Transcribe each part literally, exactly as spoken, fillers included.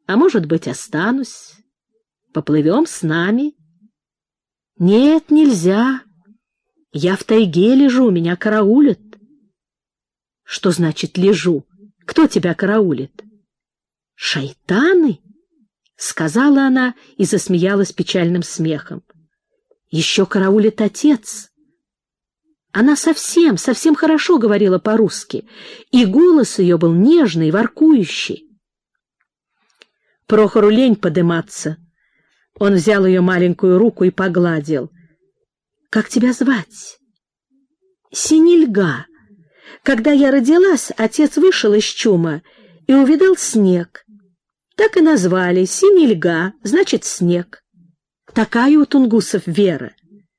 А может быть, останусь. Поплывем с нами. Нет, нельзя. Я в тайге лежу, меня караулят. Что значит лежу? Кто тебя караулит? Шайтаны? Сказала она и засмеялась печальным смехом. Еще караулит отец. Она совсем, совсем хорошо говорила по-русски, и голос ее был нежный, воркующий. Прохору лень подыматься. Он взял ее маленькую руку и погладил. — Как тебя звать? — Синильга. Когда я родилась, отец вышел из чума и увидал снег. Так и назвали — Синильга, значит, снег. Такая у тунгусов вера.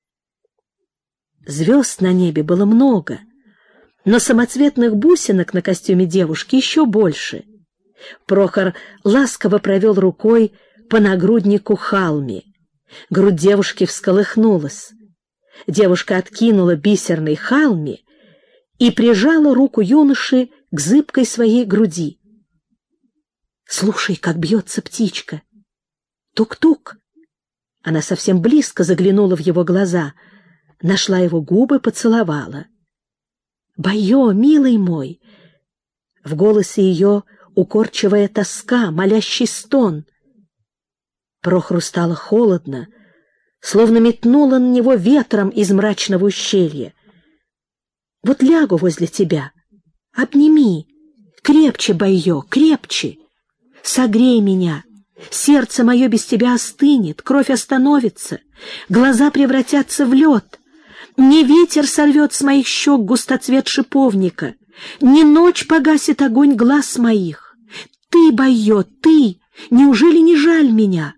Звезд на небе было много, но самоцветных бусинок на костюме девушки еще больше. Прохор ласково провел рукой по нагруднику халме. Грудь девушки всколыхнулась. Девушка откинула бисерный халме и прижала руку юноши к зыбкой своей груди. «Слушай, как бьется птичка! Тук-тук!» Она совсем близко заглянула в его глаза, нашла его губы, поцеловала. «Байо, милый мой!» В голосе ее укорчивая тоска, молящий стон. Прохору стало холодно, словно метнуло на него ветром из мрачного ущелья. «Вот лягу возле тебя, обними, крепче, Байо, крепче, согрей меня, сердце мое без тебя остынет, кровь остановится, глаза превратятся в лед, не ветер сорвет с моих щек густоцвет шиповника, не ночь погасит огонь глаз моих. Ты, Байо, ты, неужели не жаль меня?»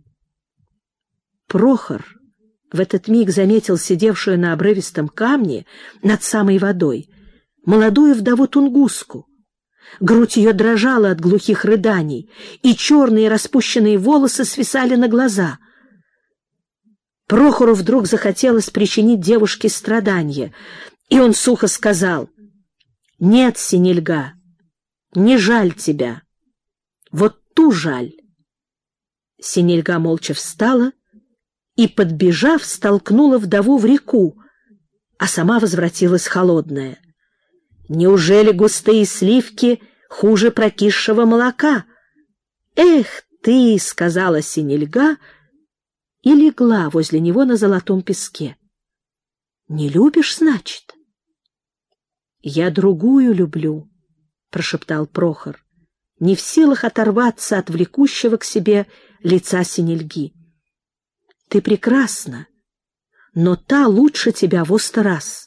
Прохор в этот миг заметил сидевшую на обрывистом камне над самой водой молодую вдову тунгуску. Грудь ее дрожала от глухих рыданий, и черные распущенные волосы свисали на глаза. Прохору вдруг захотелось причинить девушке страдания, и он сухо сказал: «Нет, Синильга, не жаль тебя. Вот ту жаль». Синильга молча встала и, подбежав, столкнула вдову в реку, а сама возвратилась холодная. «Неужели густые сливки хуже прокисшего молока?» «Эх ты!» — сказала Синильга и легла возле него на золотом песке. «Не любишь, значит?» «Я другую люблю», — прошептал Прохор, не в силах оторваться от влекущего к себе лица Синильги. «Ты прекрасна, но та лучше тебя во сто раз».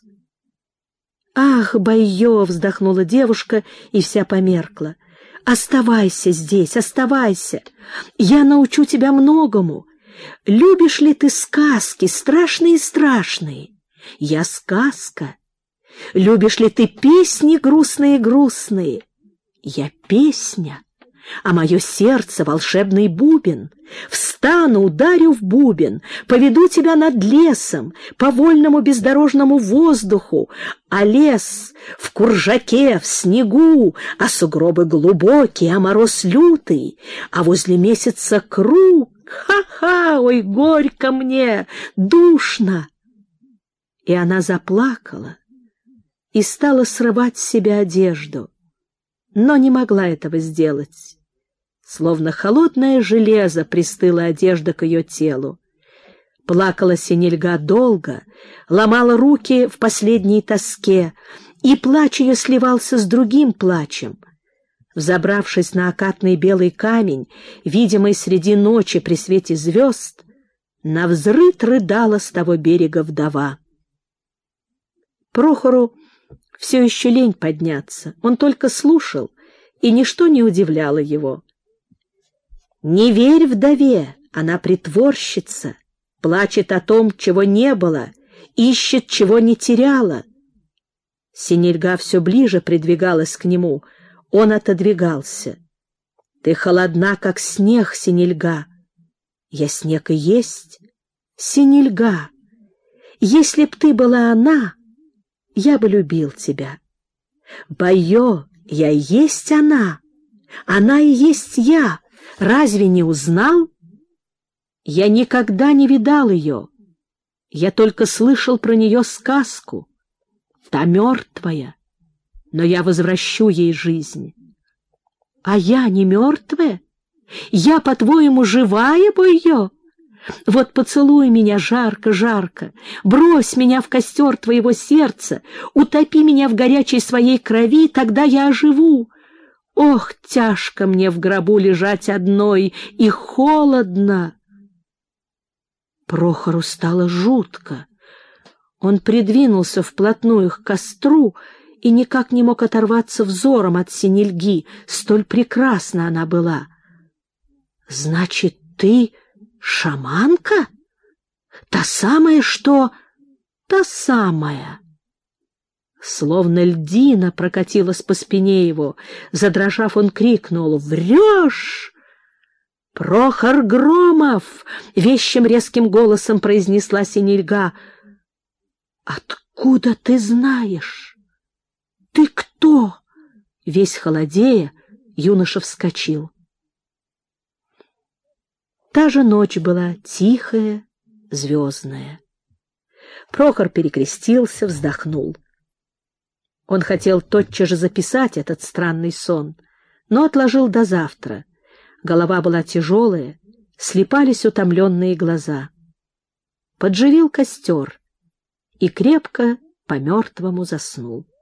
«Ах, Байо!» — вздохнула девушка и вся померкла. «Оставайся здесь, оставайся. Я научу тебя многому. Любишь ли ты сказки, страшные-страшные? Я сказка. Любишь ли ты песни грустные-грустные? Я песня. А мое сердце — волшебный бубен. Встану, ударю в бубен, поведу тебя над лесом, по вольному бездорожному воздуху, а лес в куржаке, в снегу, а сугробы глубокие, а мороз лютый, а возле месяца круг. Ха-ха, ой, горько мне, душно!» И она заплакала и стала срывать с себя одежду, но не могла этого сделать. Словно холодное железо пристыла одежда к ее телу. Плакала Синильга долго, ломала руки в последней тоске, и плач ее сливался с другим плачем. Взобравшись на окатный белый камень, видимый среди ночи при свете звезд, навзрыд рыдала с того берега вдова. Прохору все еще лень подняться, он только слушал, и ничто не удивляло его. «Не верь вдове, она притворщица, плачет о том, чего не было, ищет, чего не теряла». Синильга все ближе придвигалась к нему, он отодвигался. «Ты холодна, как снег, Синильга». «Я снег и есть, Синильга. Если б ты была она, я бы любил тебя. Байо, я и есть она, она и есть я, Разве не узнал? Я никогда не видал ее. Я только слышал про нее сказку. Та мертвая, но я возвращу ей жизнь. А я не мертвая? Я, по-твоему, живая бы ее? Вот поцелуй меня жарко-жарко, брось меня в костер твоего сердца, утопи меня в горячей своей крови, тогда я оживу. Ох, тяжко мне в гробу лежать одной, и холодно. Прохору стало жутко. Он придвинулся вплотную к костру и никак не мог оторваться взором от Синельги, столь прекрасна она была. — Значит, ты шаманка? Та самая, что... Та самая. Словно льдина прокатилась по спине его. Задрожав, он крикнул: «Врешь!» «Прохор Громов!» — вещим резким голосом произнесла Синельга. «Откуда ты знаешь? Ты кто?» Весь холодея, юноша вскочил. Та же ночь была тихая, звездная. Прохор перекрестился, вздохнул. Он хотел тотчас же записать этот странный сон, но отложил до завтра. Голова была тяжелая, слипались утомленные глаза. Подживил костер и крепко по-мертвому заснул.